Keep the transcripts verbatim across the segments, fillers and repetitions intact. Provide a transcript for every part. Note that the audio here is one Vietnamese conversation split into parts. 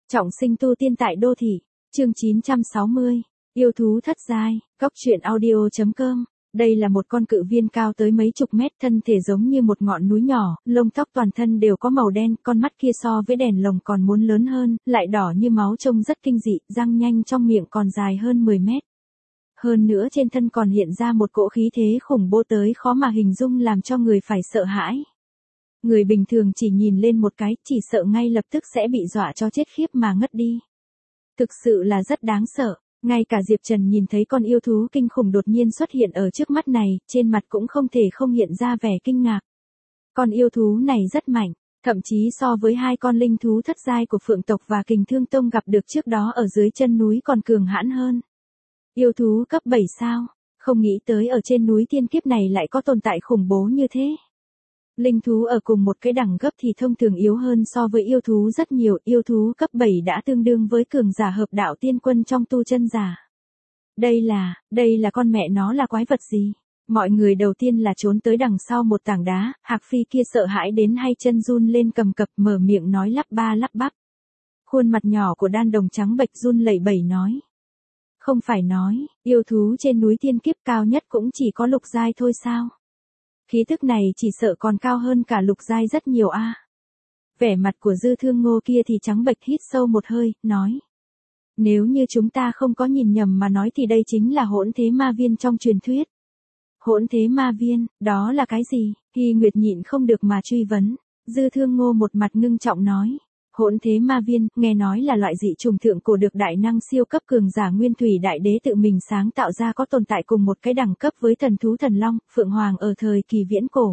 Trọng sinh tu tiên tại đô thị, chương chín trăm sáu mươi, yêu thú thất giai, góc truyện audio.com. Đây là một con cự viên cao tới mấy chục mét, thân thể giống như một ngọn núi nhỏ, lông tóc toàn thân đều có màu đen, con mắt kia so với đèn lồng còn muốn lớn hơn, lại đỏ như máu trông rất kinh dị, răng nhanh trong miệng còn dài hơn mười mét. Hơn nữa trên thân còn hiện ra một cỗ khí thế khủng bố tới khó mà hình dung, làm cho người phải sợ hãi. Người bình thường chỉ nhìn lên một cái, chỉ sợ ngay lập tức sẽ bị dọa cho chết khiếp mà ngất đi. Thực sự là rất đáng sợ, ngay cả Diệp Trần nhìn thấy con yêu thú kinh khủng đột nhiên xuất hiện ở trước mắt này, trên mặt cũng không thể không hiện ra vẻ kinh ngạc. Con yêu thú này rất mạnh, thậm chí so với hai con linh thú thất giai của Phượng tộc và Kình Thương Tông gặp được trước đó ở dưới chân núi còn cường hãn hơn. Yêu thú cấp bảy sao, không nghĩ tới ở trên núi thiên kiếp này lại có tồn tại khủng bố như thế. Linh thú ở cùng một cái đẳng cấp thì thông thường yếu hơn so với yêu thú rất nhiều, yêu thú cấp bảy đã tương đương với cường giả hợp đạo tiên quân trong tu chân giả. Đây là, đây là con mẹ nó là quái vật gì? Mọi người đầu tiên là trốn tới đằng sau một tảng đá, Hạc Phi kia sợ hãi đến hai chân run lên cầm cập, mở miệng nói lắp ba lắp bắp. Khuôn mặt nhỏ của Đan Đồng trắng bệch run lẩy bẩy nói. Không phải nói, yêu thú trên núi thiên kiếp cao nhất cũng chỉ có lục giai thôi sao? Khí tức này chỉ sợ còn cao hơn cả lục giai rất nhiều a. À. Vẻ mặt của Dư Thương Ngô kia thì trắng bệch, hít sâu một hơi, nói. Nếu như chúng ta không có nhìn nhầm mà nói thì đây chính là hỗn thế ma viên trong truyền thuyết. Hỗn thế ma viên, đó là cái gì? Hy Nguyệt nhịn không được mà truy vấn. Dư Thương Ngô một mặt ngưng trọng nói. Hỗn thế ma viên, nghe nói là loại dị trùng thượng cổ được đại năng siêu cấp cường giả Nguyên Thủy Đại Đế tự mình sáng tạo ra, có tồn tại cùng một cái đẳng cấp với thần thú thần long, Phượng Hoàng ở thời kỳ viễn cổ.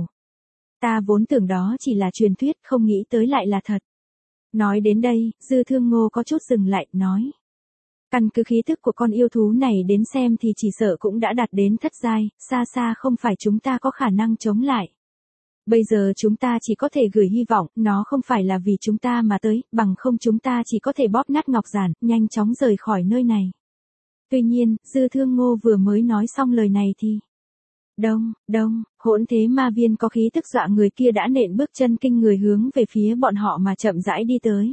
Ta vốn tưởng đó chỉ là truyền thuyết, không nghĩ tới lại là thật. Nói đến đây, Dư Thương Ngô có chút dừng lại, nói. Căn cứ khí thức của con yêu thú này đến xem thì chỉ sợ cũng đã đạt đến thất giai, xa xa không phải chúng ta có khả năng chống lại. Bây giờ chúng ta chỉ có thể gửi hy vọng, nó không phải là vì chúng ta mà tới, bằng không chúng ta chỉ có thể bóp nát ngọc giản, nhanh chóng rời khỏi nơi này. Tuy nhiên, Dư Thương Ngô vừa mới nói xong lời này thì... Đông, đông, hỗn thế ma viên có khí tức dọa người kia đã nện bước chân kinh người hướng về phía bọn họ mà chậm rãi đi tới.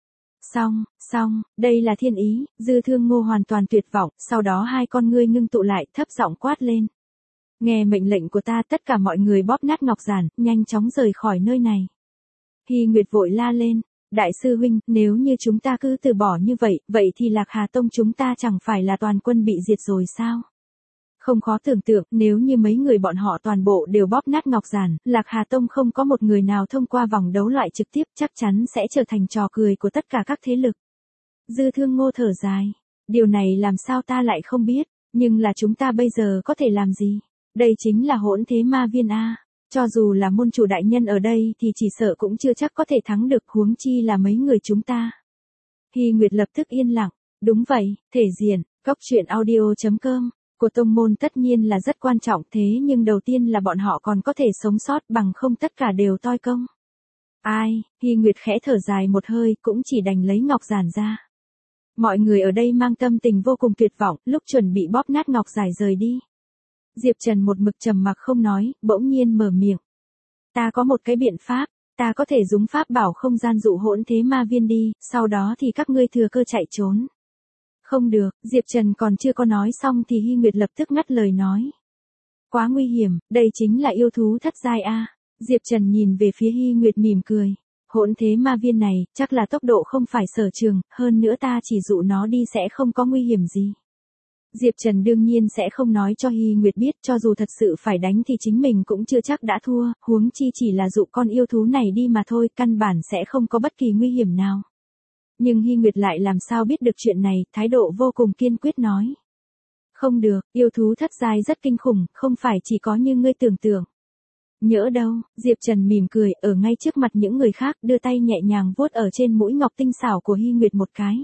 Xong, xong, đây là thiên ý, Dư Thương Ngô hoàn toàn tuyệt vọng, sau đó hai con ngươi ngưng tụ lại, thấp giọng quát lên. Nghe mệnh lệnh của ta, tất cả mọi người bóp nát ngọc giản, nhanh chóng rời khỏi nơi này. Hy Nguyệt vội la lên, đại sư huynh, nếu như chúng ta cứ từ bỏ như vậy, vậy thì Lạc Hà Tông chúng ta chẳng phải là toàn quân bị diệt rồi sao? Không khó tưởng tượng, nếu như mấy người bọn họ toàn bộ đều bóp nát ngọc giản, Lạc Hà Tông không có một người nào thông qua vòng đấu loại trực tiếp, chắc chắn sẽ trở thành trò cười của tất cả các thế lực. Dư Thương Ngô thở dài, điều này làm sao ta lại không biết, nhưng là chúng ta bây giờ có thể làm gì? Đây chính là hỗn thế ma viên a, cho dù là môn chủ đại nhân ở đây thì chỉ sợ cũng chưa chắc có thể thắng được, huống chi là mấy người chúng ta. Hy Nguyệt lập tức yên lặng, đúng vậy, thể diện, góc truyện audio.com, của tông môn tất nhiên là rất quan trọng, thế nhưng đầu tiên là bọn họ còn có thể sống sót, bằng không tất cả đều toi công. Ai, Hy Nguyệt khẽ thở dài một hơi, cũng chỉ đành lấy ngọc giản ra. Mọi người ở đây mang tâm tình vô cùng tuyệt vọng, lúc chuẩn bị bóp nát ngọc giản rời đi. Diệp Trần một mực trầm mặc không nói, bỗng nhiên mở miệng. Ta có một cái biện pháp, ta có thể dùng pháp bảo không gian dụ hỗn thế ma viên đi, sau đó thì các ngươi thừa cơ chạy trốn. Không được, Diệp Trần còn chưa có nói xong thì Hy Nguyệt lập tức ngắt lời nói. Quá nguy hiểm, đây chính là yêu thú thất giai a. Diệp Trần nhìn về phía Hy Nguyệt mỉm cười. Hỗn thế ma viên này, chắc là tốc độ không phải sở trường, hơn nữa ta chỉ dụ nó đi sẽ không có nguy hiểm gì. Diệp Trần đương nhiên sẽ không nói cho Hy Nguyệt biết, cho dù thật sự phải đánh thì chính mình cũng chưa chắc đã thua, huống chi chỉ là dụ con yêu thú này đi mà thôi, căn bản sẽ không có bất kỳ nguy hiểm nào. Nhưng Hy Nguyệt lại làm sao biết được chuyện này, thái độ vô cùng kiên quyết nói. Không được, yêu thú thất giai rất kinh khủng, không phải chỉ có như ngươi tưởng tượng. Nhỡ đâu, Diệp Trần mỉm cười, ở ngay trước mặt những người khác, đưa tay nhẹ nhàng vuốt ở trên mũi ngọc tinh xảo của Hy Nguyệt một cái.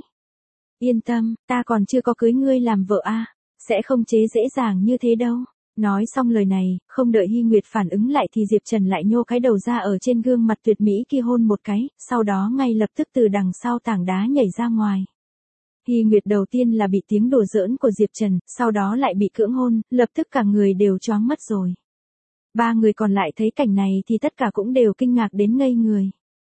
Yên tâm, ta còn chưa có cưới ngươi làm vợ a, sẽ không chế dễ dàng như thế đâu. Nói xong lời này, không đợi Hy Nguyệt phản ứng lại thì Diệp Trần lại nhô cái đầu ra ở trên gương mặt tuyệt mỹ kia hôn một cái, sau đó ngay lập tức từ đằng sau tảng đá nhảy ra ngoài. Hy Nguyệt đầu tiên là bị tiếng đùa giỡn của Diệp Trần, sau đó lại bị cưỡng hôn, lập tức cả người đều choáng mất rồi. Ba người còn lại thấy cảnh này thì tất cả cũng đều kinh ngạc đến ngây người.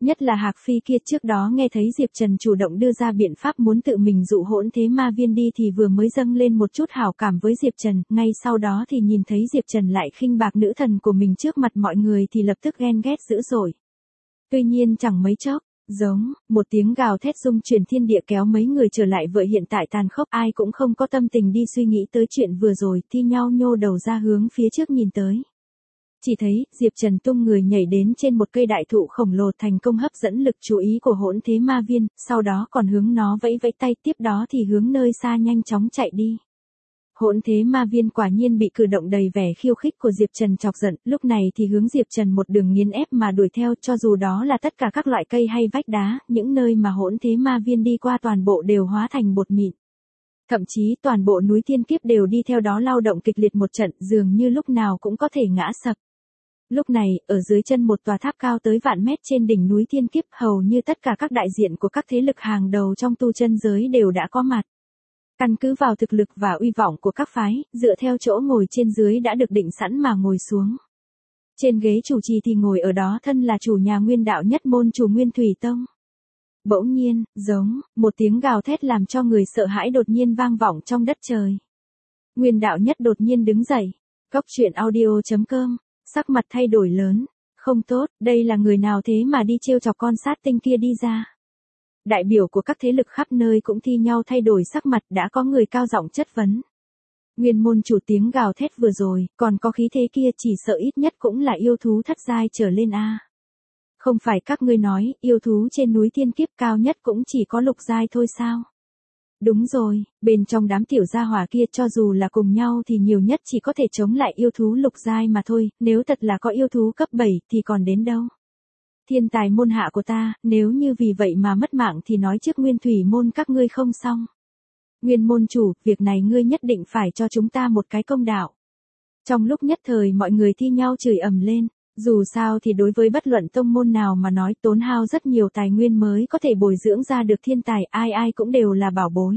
Nhất là Hạc Phi kia, trước đó nghe thấy Diệp Trần chủ động đưa ra biện pháp muốn tự mình dụ hỗn thế ma viên đi thì vừa mới dâng lên một chút hảo cảm với Diệp Trần, ngay sau đó thì nhìn thấy Diệp Trần lại khinh bạc nữ thần của mình trước mặt mọi người thì lập tức ghen ghét dữ dội. Tuy nhiên chẳng mấy chốc, giống, một tiếng gào thét rung chuyển thiên địa kéo mấy người trở lại vợ hiện tại tàn khốc, ai cũng không có tâm tình đi suy nghĩ tới chuyện vừa rồi, thi nhau nhô đầu ra hướng phía trước nhìn tới. Chỉ thấy, Diệp Trần tung người nhảy đến trên một cây đại thụ khổng lồ thành công hấp dẫn lực chú ý của hỗn thế ma viên, sau đó còn hướng nó vẫy vẫy tay, tiếp đó thì hướng nơi xa nhanh chóng chạy đi. Hỗn thế ma viên quả nhiên bị cử động đầy vẻ khiêu khích của Diệp Trần chọc giận, lúc này thì hướng Diệp Trần một đường nghiến ép mà đuổi theo, cho dù đó là tất cả các loại cây hay vách đá, những nơi mà hỗn thế ma viên đi qua toàn bộ đều hóa thành bột mịn. Thậm chí toàn bộ núi thiên kiếp đều đi theo đó lao động kịch liệt một trận, dường như lúc nào cũng có thể ngã sập. Lúc này, ở dưới chân một tòa tháp cao tới vạn mét trên đỉnh núi thiên kiếp, hầu như tất cả các đại diện của các thế lực hàng đầu trong tu chân giới đều đã có mặt. Căn cứ vào thực lực và uy vọng của các phái, dựa theo chỗ ngồi trên dưới đã được định sẵn mà ngồi xuống. Trên ghế chủ trì thì ngồi ở đó thân là chủ nhà Nguyên Đạo Nhất môn chủ Nguyên Thủy Tông. Bỗng nhiên, giống, một tiếng gào thét làm cho người sợ hãi đột nhiên vang vọng trong đất trời. Nguyên Đạo Nhất đột nhiên đứng dậy. Cốc truyện audio chấm com, sắc mặt thay đổi lớn. Không tốt, đây là người nào thế mà đi trêu chọc con sát tinh kia đi ra. Đại biểu của các thế lực khắp nơi cũng thi nhau thay đổi sắc mặt, đã có người cao giọng chất vấn. Nguyên môn chủ tiếng gào thét vừa rồi, còn có khí thế kia chỉ sợ ít nhất cũng là yêu thú thất giai trở lên a. Không phải các ngươi nói, yêu thú trên núi thiên kiếp cao nhất cũng chỉ có lục giai thôi sao? Đúng rồi, bên trong đám tiểu gia hỏa kia cho dù là cùng nhau thì nhiều nhất chỉ có thể chống lại yêu thú lục giai mà thôi, nếu thật là có yêu thú cấp bảy thì còn đến đâu. Thiên tài môn hạ của ta, nếu như vì vậy mà mất mạng thì nói trước Nguyên Thủy môn các ngươi không xong. Nguyên môn chủ, việc này ngươi nhất định phải cho chúng ta một cái công đạo. Trong lúc nhất thời mọi người thi nhau chửi ầm lên, dù sao thì đối với bất luận tông môn nào mà nói tốn hao rất nhiều tài nguyên mới có thể bồi dưỡng ra được thiên tài, ai ai cũng đều là bảo bối.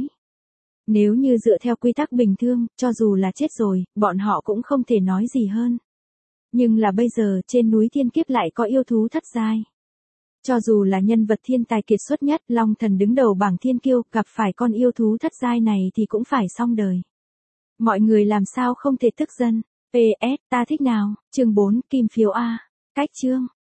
Nếu như dựa theo quy tắc bình thường, cho dù là chết rồi, bọn họ cũng không thể nói gì hơn. Nhưng là bây giờ, trên núi thiên kiếp lại có yêu thú thất giai. Cho dù là nhân vật thiên tài kiệt xuất nhất, Long Thần đứng đầu bảng thiên kiêu, gặp phải con yêu thú thất giai này thì cũng phải xong đời. Mọi người làm sao không thể tức giận. pê ét, ta thích nào, chương bốn, kim phiếu A. Cách chương.